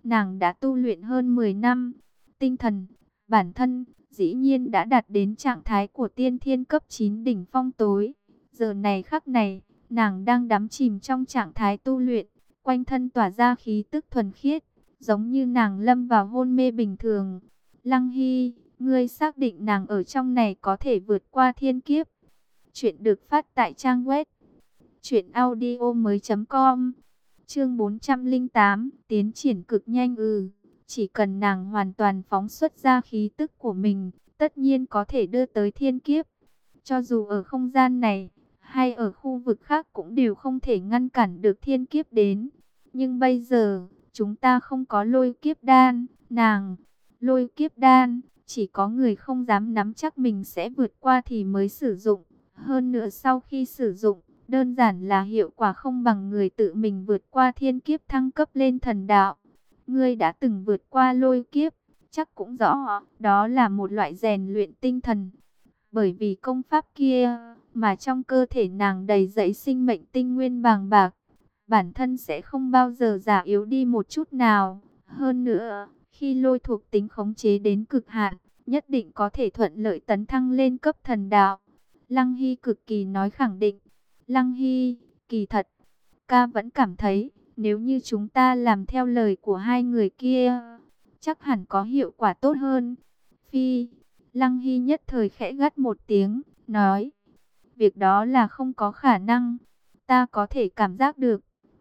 nàng đã tu luyện hơn mười năm. Tinh thần, bản thân, dĩ nhiên đã đạt đến trạng thái của tiên thiên cấp chín đỉnh phong tối. Giờ này khắc này, nàng đang đắm chìm trong trạng thái tu luyện, quanh thân tỏa ra khí tức thuần khiết, giống như nàng lâm vào hôn mê bình thường. Lăng Hy, ngươi xác định nàng ở trong này có thể vượt qua thiên kiếp? Chuyện được phát tại trang web truyện audio mới chấm com. Chương bốn trăm lẻ tám, tiến triển cực nhanh. Ừ, chỉ cần nàng hoàn toàn phóng xuất ra khí tức của mình, tất nhiên có thể đưa tới thiên kiếp. Cho dù ở không gian này hay ở khu vực khác cũng đều không thể ngăn cản được thiên kiếp đến. Nhưng bây giờ, chúng ta không có lôi kiếp đan, nàng, lôi kiếp đan, chỉ có người không dám nắm chắc mình sẽ vượt qua thì mới sử dụng. Hơn nữa sau khi sử dụng, đơn giản là hiệu quả không bằng người tự mình vượt qua thiên kiếp thăng cấp lên thần đạo. Ngươi đã từng vượt qua lôi kiếp, chắc cũng rõ, đó là một loại rèn luyện tinh thần. Bởi vì công pháp kia, mà trong cơ thể nàng đầy dẫy sinh mệnh tinh nguyên bàng bạc, bản thân sẽ không bao giờ già yếu đi một chút nào. Hơn nữa, khi lôi thuộc tính khống chế đến cực hạn, nhất định có thể thuận lợi tấn thăng lên cấp thần đạo. Lăng Hy cực kỳ nói khẳng định. Lăng Hy, kỳ thật, ca vẫn cảm thấy, nếu như chúng ta làm theo lời của hai người kia, chắc hẳn có hiệu quả tốt hơn. Phi, Lăng Hy nhất thời khẽ gắt một tiếng, nói, việc đó là không có khả năng, ta có thể cảm giác được.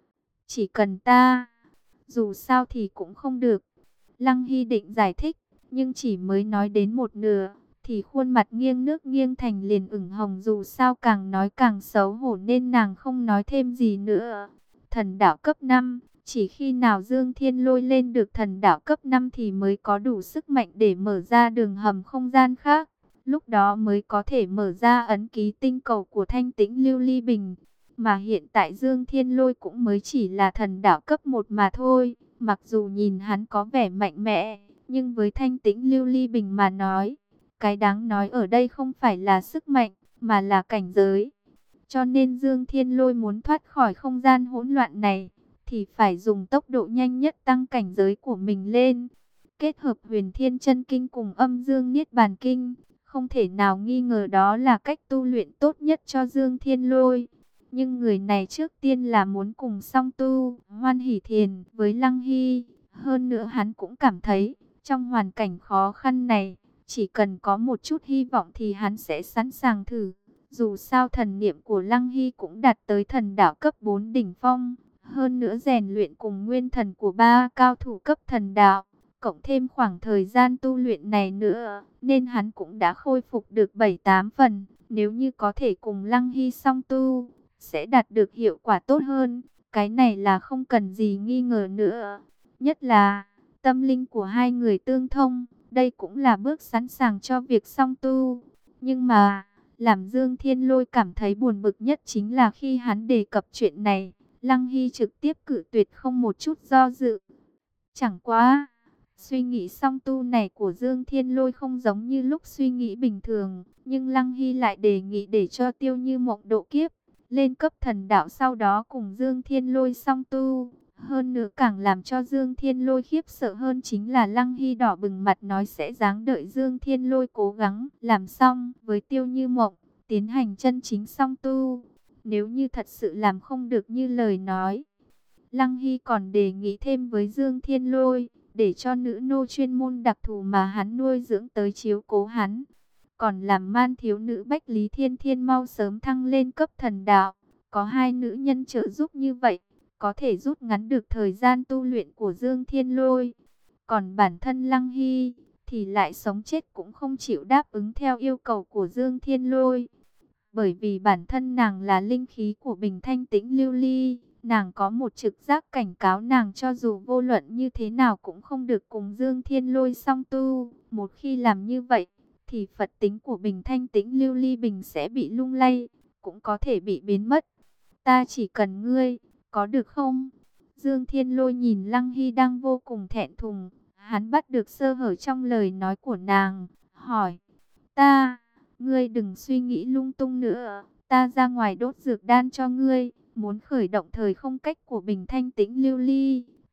Chỉ cần ta, dù sao thì cũng không được. Lăng Hy định giải thích, nhưng chỉ mới nói đến một nửa, thì khuôn mặt nghiêng nước nghiêng thành liền ửng hồng, dù sao càng nói càng xấu hổ nên nàng không nói thêm gì nữa. Thần đạo cấp năm, chỉ khi nào Dương Thiên Lôi lên được thần đạo cấp năm thì mới có đủ sức mạnh để mở ra đường hầm không gian khác. Lúc đó mới có thể mở ra ấn ký tinh cầu của Thanh Tĩnh Lưu Ly Bình. Mà hiện tại Dương Thiên Lôi cũng mới chỉ là thần đạo cấp một mà thôi. Mặc dù nhìn hắn có vẻ mạnh mẽ, nhưng với Thanh Tĩnh Lưu Ly Bình mà nói, cái đáng nói ở đây không phải là sức mạnh, mà là cảnh giới. Cho nên Dương Thiên Lôi muốn thoát khỏi không gian hỗn loạn này, thì phải dùng tốc độ nhanh nhất tăng cảnh giới của mình lên. Kết hợp Huyền Thiên Chân Kinh cùng Âm Dương Niết Bàn Kinh, không thể nào nghi ngờ đó là cách tu luyện tốt nhất cho Dương Thiên Lôi. Nhưng người này trước tiên là muốn cùng song tu, hoan hỷ thiền với Lăng Hy. Hơn nữa hắn cũng cảm thấy, trong hoàn cảnh khó khăn này, chỉ cần có một chút hy vọng thì hắn sẽ sẵn sàng thử. Dù sao thần niệm của Lăng Hy cũng đạt tới thần đạo cấp bốn đỉnh phong. Hơn nữa rèn luyện cùng nguyên thần của ba cao thủ cấp thần đạo, cộng thêm khoảng thời gian tu luyện này nữa, nên hắn cũng đã khôi phục được bảy tám phần. Nếu như có thể cùng Lăng Hy song tu, sẽ đạt được hiệu quả tốt hơn. Cái này là không cần gì nghi ngờ nữa. Nhất là tâm linh của hai người tương thông, đây cũng là bước sẵn sàng cho việc song tu. Nhưng mà, làm Dương Thiên Lôi cảm thấy buồn bực nhất chính là khi hắn đề cập chuyện này, Lăng Hy trực tiếp cự tuyệt không một chút do dự. Chẳng quá, suy nghĩ song tu này của Dương Thiên Lôi không giống như lúc suy nghĩ bình thường, nhưng Lăng Hy lại đề nghị để cho Tiêu Như Mộng độ kiếp, lên cấp thần đạo sau đó cùng Dương Thiên Lôi song tu. Hơn nữa càng làm cho Dương Thiên Lôi khiếp sợ hơn chính là Lăng Hy đỏ bừng mặt nói sẽ giáng đợi Dương Thiên Lôi cố gắng làm xong với Tiêu Như Mộng, tiến hành chân chính song tu. Nếu như thật sự làm không được như lời nói, Lăng Hy còn đề nghị thêm với Dương Thiên Lôi, để cho nữ nô chuyên môn đặc thù mà hắn nuôi dưỡng tới chiếu cố hắn. Còn làm man thiếu nữ Bách Lý Thiên Thiên mau sớm thăng lên cấp thần đạo. Có hai nữ nhân trợ giúp như vậy, có thể rút ngắn được thời gian tu luyện của Dương Thiên Lôi. Còn bản thân Lăng Hy, thì lại sống chết cũng không chịu đáp ứng theo yêu cầu của Dương Thiên Lôi. Bởi vì bản thân nàng là linh khí của Bình Thanh Tĩnh Lưu Ly, nàng có một trực giác cảnh cáo nàng cho dù vô luận như thế nào cũng không được cùng Dương Thiên Lôi song tu. Một khi làm như vậy, thì Phật tính của Bình Thanh Tĩnh Lưu Ly Bình sẽ bị lung lay, cũng có thể bị biến mất. Ta chỉ cần ngươi, có được không? Dương Thiên Lôi nhìn Lăng Hy đang vô cùng thẹn thùng, hắn bắt được sơ hở trong lời nói của nàng, hỏi, ta, ngươi đừng suy nghĩ lung tung nữa, ta ra ngoài đốt dược đan cho ngươi, muốn khởi động thời không cách của Bình Thanh Tĩnh Lưu Ly,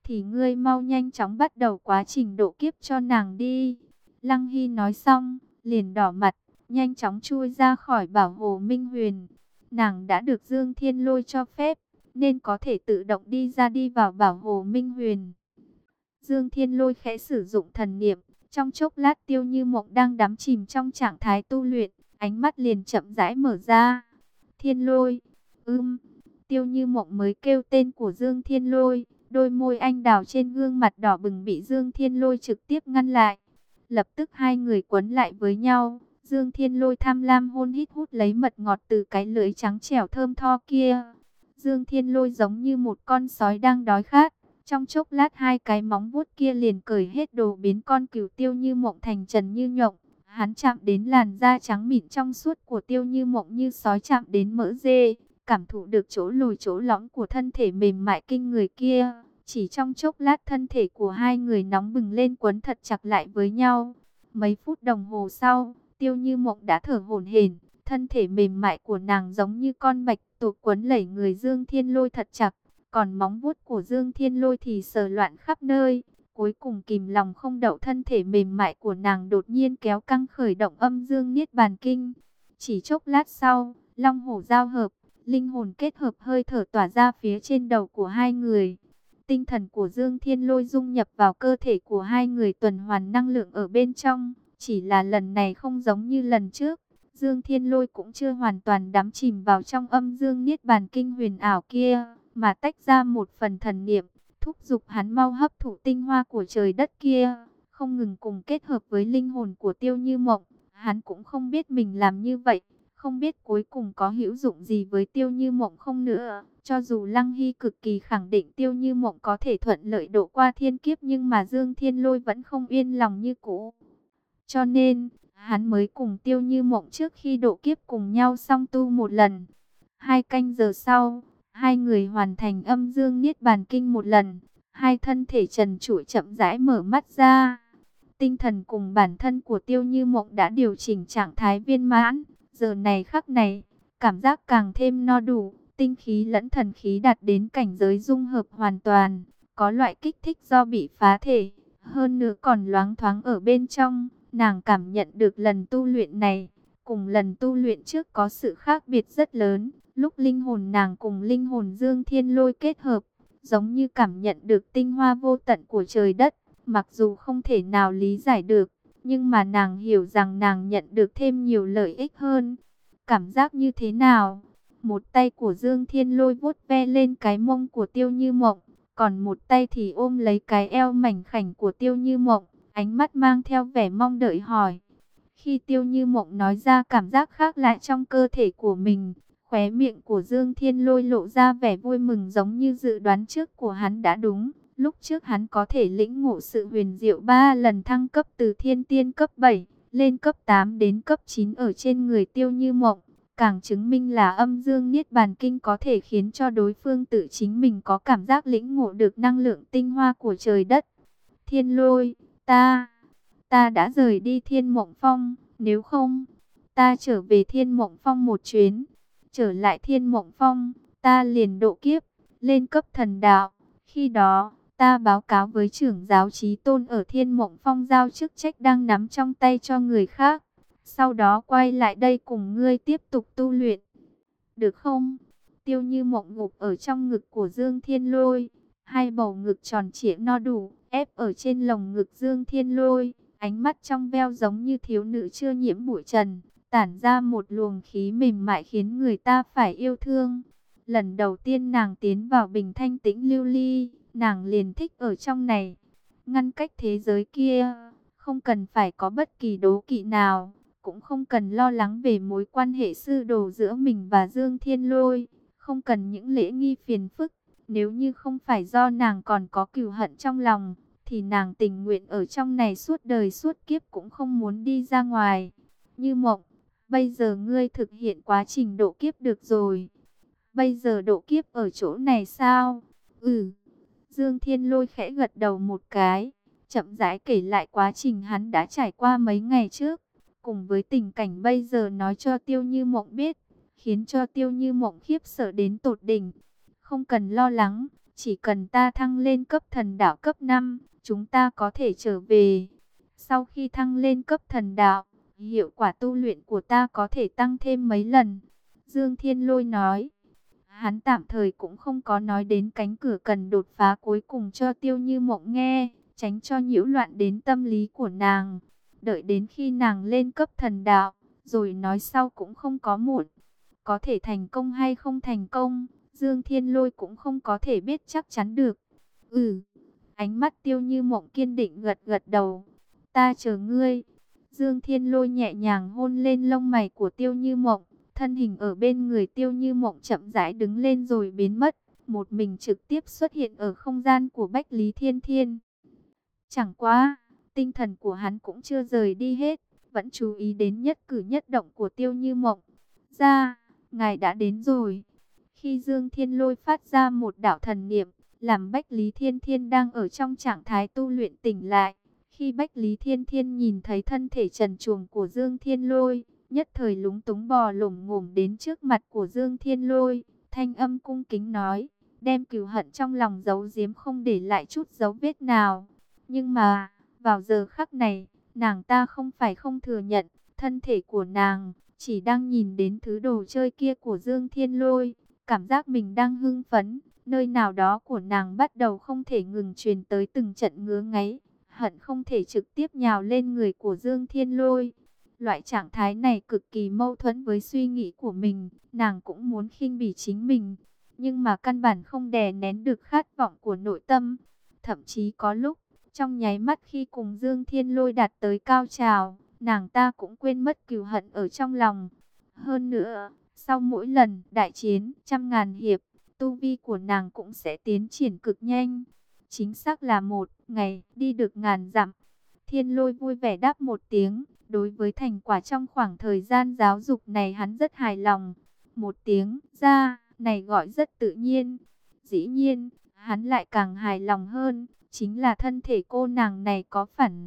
thì ngươi mau nhanh chóng bắt đầu quá trình độ kiếp cho nàng đi. Lăng Hy nói xong, liền đỏ mặt, nhanh chóng chui ra khỏi bảo hồ Minh Huyền. Nàng đã được Dương Thiên Lôi cho phép, nên có thể tự động đi ra đi vào bảo hồ Minh Huyền. Dương Thiên Lôi khẽ sử dụng thần niệm, trong chốc lát Tiêu Như Mộng đang đắm chìm trong trạng thái tu luyện, ánh mắt liền chậm rãi mở ra. Thiên Lôi, ưm, Tiêu Như Mộng mới kêu tên của Dương Thiên Lôi, đôi môi anh đào trên gương mặt đỏ bừng bị Dương Thiên Lôi trực tiếp ngăn lại. Lập tức hai người quấn lại với nhau, Dương Thiên Lôi tham lam hôn hít hút lấy mật ngọt từ cái lưỡi trắng trẻo thơm tho kia. Dương Thiên Lôi giống như một con sói đang đói khát. Trong chốc lát hai cái móng vuốt kia liền cởi hết đồ biến con cừu Tiêu Như Mộng thành trần như nhộng. Hắn chạm đến làn da trắng mịn trong suốt của Tiêu Như Mộng như sói chạm đến mỡ dê, cảm thụ được chỗ lồi chỗ lõm của thân thể mềm mại kinh người kia. Chỉ trong chốc lát thân thể của hai người nóng bừng lên quấn thật chặt lại với nhau. Mấy phút đồng hồ sau, Tiêu Như Mộng đã thở hổn hển, thân thể mềm mại của nàng giống như con bạch tuộc quấn lẩy người Dương Thiên Lôi thật chặt. Còn móng vuốt của Dương Thiên Lôi thì sờ loạn khắp nơi. Cuối cùng kìm lòng không đậu thân thể mềm mại của nàng đột nhiên kéo căng khởi động âm dương niết bàn kinh. Chỉ chốc lát sau, long hổ giao hợp, linh hồn kết hợp hơi thở tỏa ra phía trên đầu của hai người. Tinh thần của Dương Thiên Lôi dung nhập vào cơ thể của hai người tuần hoàn năng lượng ở bên trong. Chỉ là lần này không giống như lần trước. Dương Thiên Lôi cũng chưa hoàn toàn đắm chìm vào trong âm dương niết bàn kinh huyền ảo kia, mà tách ra một phần thần niệm, thúc giục hắn mau hấp thụ tinh hoa của trời đất kia, không ngừng cùng kết hợp với linh hồn của Tiêu Như Mộng. Hắn cũng không biết mình làm như vậy, không biết cuối cùng có hữu dụng gì với Tiêu Như Mộng không nữa. Cho dù Lăng Hy cực kỳ khẳng định Tiêu Như Mộng có thể thuận lợi độ qua thiên kiếp, nhưng mà Dương Thiên Lôi vẫn không yên lòng như cũ. Cho nên, hắn mới cùng Tiêu Như Mộng trước khi độ kiếp cùng nhau song tu một lần. Hai canh giờ sau, hai người hoàn thành âm dương niết bàn kinh một lần. Hai thân thể trần trụi chậm rãi mở mắt ra. Tinh thần cùng bản thân của Tiêu Như Mộng đã điều chỉnh trạng thái viên mãn. Giờ này khắc này, cảm giác càng thêm no đủ. Tinh khí lẫn thần khí đạt đến cảnh giới dung hợp hoàn toàn. Có loại kích thích do bị phá thể. Hơn nữa còn loáng thoáng ở bên trong. Nàng cảm nhận được lần tu luyện này, cùng lần tu luyện trước có sự khác biệt rất lớn. Lúc linh hồn nàng cùng linh hồn Dương Thiên Lôi kết hợp, giống như cảm nhận được tinh hoa vô tận của trời đất. Mặc dù không thể nào lý giải được, nhưng mà nàng hiểu rằng nàng nhận được thêm nhiều lợi ích hơn. Cảm giác như thế nào? Một tay của Dương Thiên Lôi vuốt ve lên cái mông của Tiêu Như Mộng, còn một tay thì ôm lấy cái eo mảnh khảnh của Tiêu Như Mộng. Ánh mắt mang theo vẻ mong đợi hỏi. Khi Tiêu Như Mộng nói ra cảm giác khác lạ trong cơ thể của mình, khóe miệng của Dương Thiên Lôi lộ ra vẻ vui mừng, giống như dự đoán trước của hắn đã đúng. Lúc trước hắn có thể lĩnh ngộ sự huyền diệu ba lần thăng cấp từ thiên tiên cấp bảy lên cấp tám đến cấp chín ở trên người Tiêu Như Mộng, càng chứng minh là âm dương niết bàn kinh có thể khiến cho đối phương tự chính mình có cảm giác lĩnh ngộ được năng lượng tinh hoa của trời đất. Thiên Lôi, Ta, ta đã rời đi Thiên Mộng Phong, nếu không, ta trở về Thiên Mộng Phong một chuyến. Trở lại Thiên Mộng Phong, ta liền độ kiếp, lên cấp thần đạo. Khi đó, ta báo cáo với trưởng giáo Chí Tôn ở Thiên Mộng Phong giao chức trách đang nắm trong tay cho người khác. Sau đó quay lại đây cùng ngươi tiếp tục tu luyện. Được không? Tiêu Như Mộng gục ở trong ngực của Dương Thiên Lôi. Hai bầu ngực tròn trịa no đủ, ép ở trên lồng ngực Dương Thiên Lôi. Ánh mắt trong veo giống như thiếu nữ chưa nhiễm bụi trần, tản ra một luồng khí mềm mại khiến người ta phải yêu thương. Lần đầu tiên nàng tiến vào bình thanh tĩnh lưu ly, nàng liền thích ở trong này. Ngăn cách thế giới kia, không cần phải có bất kỳ đố kỵ nào, cũng không cần lo lắng về mối quan hệ sư đồ giữa mình và Dương Thiên Lôi, không cần những lễ nghi phiền phức. Nếu như không phải do nàng còn có cừu hận trong lòng, thì nàng tình nguyện ở trong này suốt đời suốt kiếp cũng không muốn đi ra ngoài. Như Mộng, bây giờ ngươi thực hiện quá trình độ kiếp được rồi. Bây giờ độ kiếp ở chỗ này sao? Ừ. Dương Thiên Lôi khẽ gật đầu một cái, chậm rãi kể lại quá trình hắn đã trải qua mấy ngày trước, cùng với tình cảnh bây giờ nói cho Tiêu Như Mộng biết, khiến cho Tiêu Như Mộng khiếp sợ đến tột đỉnh. Không cần lo lắng, chỉ cần ta thăng lên cấp thần đạo cấp năm, chúng ta có thể trở về. Sau khi thăng lên cấp thần đạo, hiệu quả tu luyện của ta có thể tăng thêm mấy lần. Dương Thiên Lôi nói. Hắn tạm thời cũng không có nói đến cánh cửa cần đột phá cuối cùng cho Tiêu Như Mộng nghe, tránh cho nhiễu loạn đến tâm lý của nàng. Đợi đến khi nàng lên cấp thần đạo, rồi nói sau cũng không có muộn. Có thể thành công hay không thành công, Dương Thiên Lôi cũng không có thể biết chắc chắn được. Ừ, ánh mắt Tiêu Như Mộng kiên định gật gật đầu. Ta chờ ngươi. Dương Thiên Lôi nhẹ nhàng hôn lên lông mày của Tiêu Như Mộng. Thân hình ở bên người Tiêu Như Mộng chậm rãi đứng lên rồi biến mất. Một mình trực tiếp xuất hiện ở không gian của Bách Lý Thiên Thiên. Chẳng qua, tinh thần của hắn cũng chưa rời đi hết. Vẫn chú ý đến nhất cử nhất động của Tiêu Như Mộng. Ra, ngài đã đến rồi. Khi Dương Thiên Lôi phát ra một đạo thần niệm, làm Bách Lý Thiên Thiên đang ở trong trạng thái tu luyện tỉnh lại. Khi Bách Lý Thiên Thiên nhìn thấy thân thể trần truồng của Dương Thiên Lôi, nhất thời lúng túng bò lổm ngổm đến trước mặt của Dương Thiên Lôi, thanh âm cung kính nói, đem cừu hận trong lòng giấu giếm không để lại chút dấu vết nào. Nhưng mà, vào giờ khắc này, nàng ta không phải không thừa nhận, thân thể của nàng chỉ đang nhìn đến thứ đồ chơi kia của Dương Thiên Lôi, cảm giác mình đang hưng phấn, nơi nào đó của nàng bắt đầu không thể ngừng truyền tới từng trận ngứa ngáy, hận không thể trực tiếp nhào lên người của Dương Thiên Lôi. Loại trạng thái này cực kỳ mâu thuẫn với suy nghĩ của mình, nàng cũng muốn khinh bỉ chính mình, nhưng mà căn bản không đè nén được khát vọng của nội tâm. Thậm chí có lúc, trong nháy mắt khi cùng Dương Thiên Lôi đạt tới cao trào, nàng ta cũng quên mất cừu hận ở trong lòng. Hơn nữa, sau mỗi lần đại chiến trăm ngàn hiệp, tu vi của nàng cũng sẽ tiến triển cực nhanh. Chính xác là một ngày đi được ngàn dặm. Thiên Lôi vui vẻ đáp một tiếng. Đối với thành quả trong khoảng thời gian giáo dục này hắn rất hài lòng. Một tiếng ra này gọi rất tự nhiên. Dĩ nhiên, hắn lại càng hài lòng hơn. Chính là thân thể cô nàng này có phản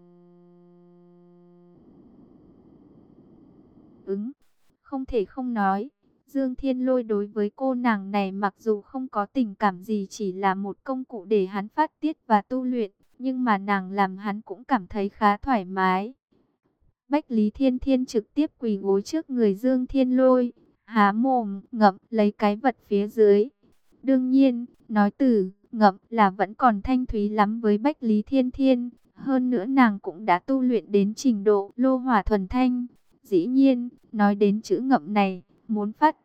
ứng. Không thể không nói, Dương Thiên Lôi đối với cô nàng này mặc dù không có tình cảm gì, chỉ là một công cụ để hắn phát tiết và tu luyện, nhưng mà nàng làm hắn cũng cảm thấy khá thoải mái. Bách Lý Thiên Thiên trực tiếp quỳ gối trước người Dương Thiên Lôi, há mồm ngậm lấy cái vật phía dưới. Đương nhiên, nói từ ngậm là vẫn còn thanh thúy lắm với Bách Lý Thiên Thiên, hơn nữa nàng cũng đã tu luyện đến trình độ lô hỏa thuần thanh. Dĩ nhiên, nói đến chữ ngậm này, muốn phát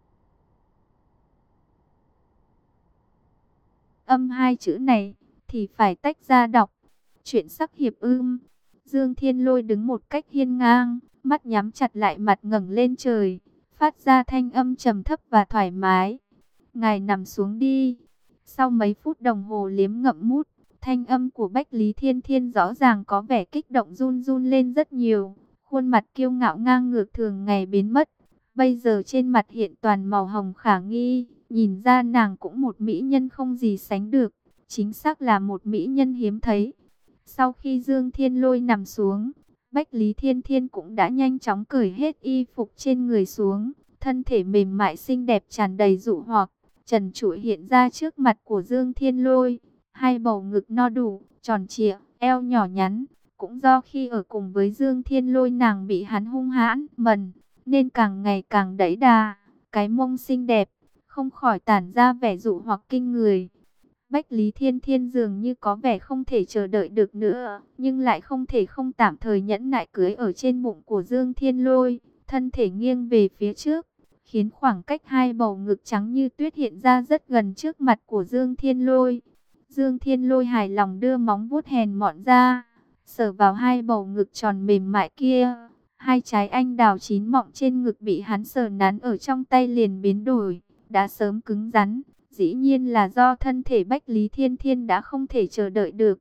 âm hai chữ này thì phải tách ra đọc. Chuyện sắc hiệp ưm. Dương Thiên Lôi đứng một cách hiên ngang, mắt nhắm chặt lại, mặt ngẩng lên trời, phát ra thanh âm trầm thấp và thoải mái. Ngài nằm xuống đi. Sau mấy phút đồng hồ liếm ngậm mút, thanh âm của Bách Lý Thiên Thiên rõ ràng có vẻ kích động, run run lên rất nhiều. Khuôn mặt kiêu ngạo ngang ngược thường ngày biến mất, bây giờ trên mặt hiện toàn màu hồng khả nghi, nhìn ra nàng cũng một mỹ nhân không gì sánh được, chính xác là một mỹ nhân hiếm thấy. Sau khi Dương Thiên Lôi nằm xuống, Bách Lý Thiên Thiên cũng đã nhanh chóng cởi hết y phục trên người xuống, thân thể mềm mại xinh đẹp tràn đầy dụ hoặc, trần trụi hiện ra trước mặt của Dương Thiên Lôi, hai bầu ngực no đủ, tròn trịa, eo nhỏ nhắn. Cũng do khi ở cùng với Dương Thiên Lôi nàng bị hắn hung hãn, mần, nên càng ngày càng đẫy đà, cái mông xinh đẹp, không khỏi tản ra vẻ dụ hoặc kinh người. Bách Lý Thiên Thiên dường như có vẻ không thể chờ đợi được nữa, nhưng lại không thể không tạm thời nhẫn nại cưới ở trên bụng của Dương Thiên Lôi, thân thể nghiêng về phía trước, khiến khoảng cách hai bầu ngực trắng như tuyết hiện ra rất gần trước mặt của Dương Thiên Lôi. Dương Thiên Lôi hài lòng đưa móng vuốt hèn mọn ra, sờ vào hai bầu ngực tròn mềm mại kia. Hai trái anh đào chín mọng trên ngực bị hắn sờ nắn ở trong tay liền biến đổi, đã sớm cứng rắn. Dĩ nhiên là do thân thể Bách Lý Thiên Thiên đã không thể chờ đợi được.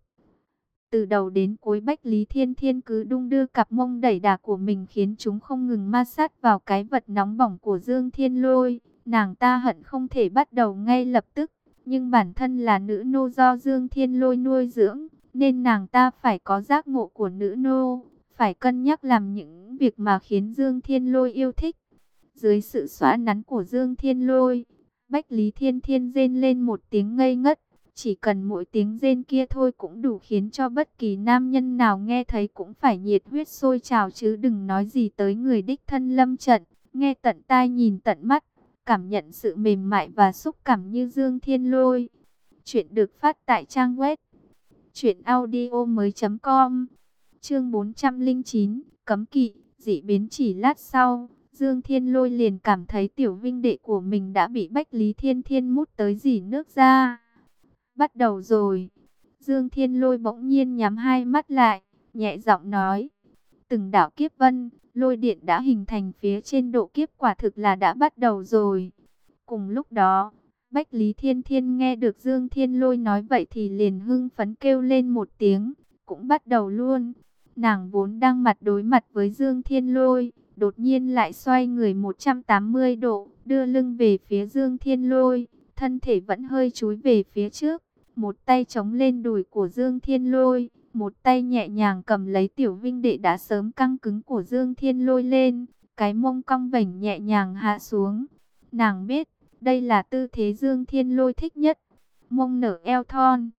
Từ đầu đến cuối Bách Lý Thiên Thiên cứ đung đưa cặp mông đẩy đà của mình, khiến chúng không ngừng ma sát vào cái vật nóng bỏng của Dương Thiên Lôi. Nàng ta hận không thể bắt đầu ngay lập tức, nhưng bản thân là nữ nô do Dương Thiên Lôi nuôi dưỡng, nên nàng ta phải có giác ngộ của nữ nô, phải cân nhắc làm những việc mà khiến Dương Thiên Lôi yêu thích. Dưới sự xoa nắn của Dương Thiên Lôi, Bách Lý Thiên Thiên rên lên một tiếng ngây ngất. Chỉ cần mỗi tiếng rên kia thôi cũng đủ khiến cho bất kỳ nam nhân nào nghe thấy cũng phải nhiệt huyết sôi trào, chứ đừng nói gì tới người đích thân lâm trận, nghe tận tai nhìn tận mắt, cảm nhận sự mềm mại và xúc cảm như Dương Thiên Lôi. Chuyện được phát tại trang web truyện audio mới chấm com. Chương bốn trăm lẻ chín, cấm kỵ, dị biến. Chỉ lát sau, Dương Thiên Lôi liền cảm thấy tiểu vinh đệ của mình đã bị Bách Lý Thiên Thiên mút tới rỉ nước ra. Bắt đầu rồi. Dương Thiên Lôi bỗng nhiên nhắm hai mắt lại, nhẹ giọng nói. Từng đạo kiếp vân, lôi điện đã hình thành phía trên độ kiếp, quả thực là đã bắt đầu rồi. Cùng lúc đó, Bách Lý Thiên Thiên nghe được Dương Thiên Lôi nói vậy thì liền hưng phấn kêu lên một tiếng, cũng bắt đầu luôn. Nàng vốn đang mặt đối mặt với Dương Thiên Lôi, đột nhiên lại xoay người một trăm tám mươi độ, đưa lưng về phía Dương Thiên Lôi, thân thể vẫn hơi chúi về phía trước, một tay chống lên đùi của Dương Thiên Lôi, một tay nhẹ nhàng cầm lấy tiểu vinh đệ đã sớm căng cứng của Dương Thiên Lôi lên, cái mông cong vểnh nhẹ nhàng hạ xuống. Nàng biết, đây là tư thế Dương Thiên Lôi thích nhất, mông nở eo thon,